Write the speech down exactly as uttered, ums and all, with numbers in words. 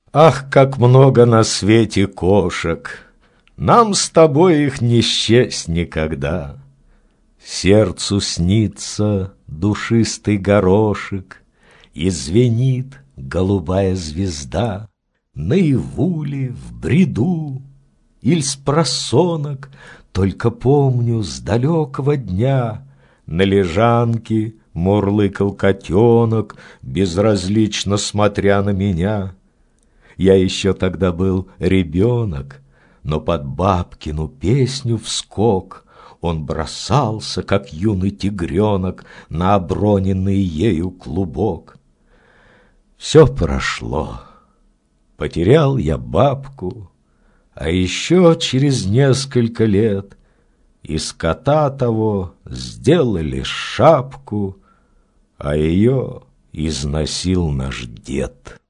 Ах, как много на свете кошек! Нам с тобой их не счесть никогда. Сердцу снится душистый горошек, и звенит голубая звезда. Наяву ли, в бреду, иль спросонок, только помню с далекого дня на лежанке мурлыкал котенок, безразлично смотря на меня. Я еще тогда был ребенок, но под бабкину песню вскок он бросался, как юный тигренок, на оброненный ею клубок. Все прошло, потерял я бабку, а еще через несколько лет из кота того сделали шапку, а ее износил наш дед.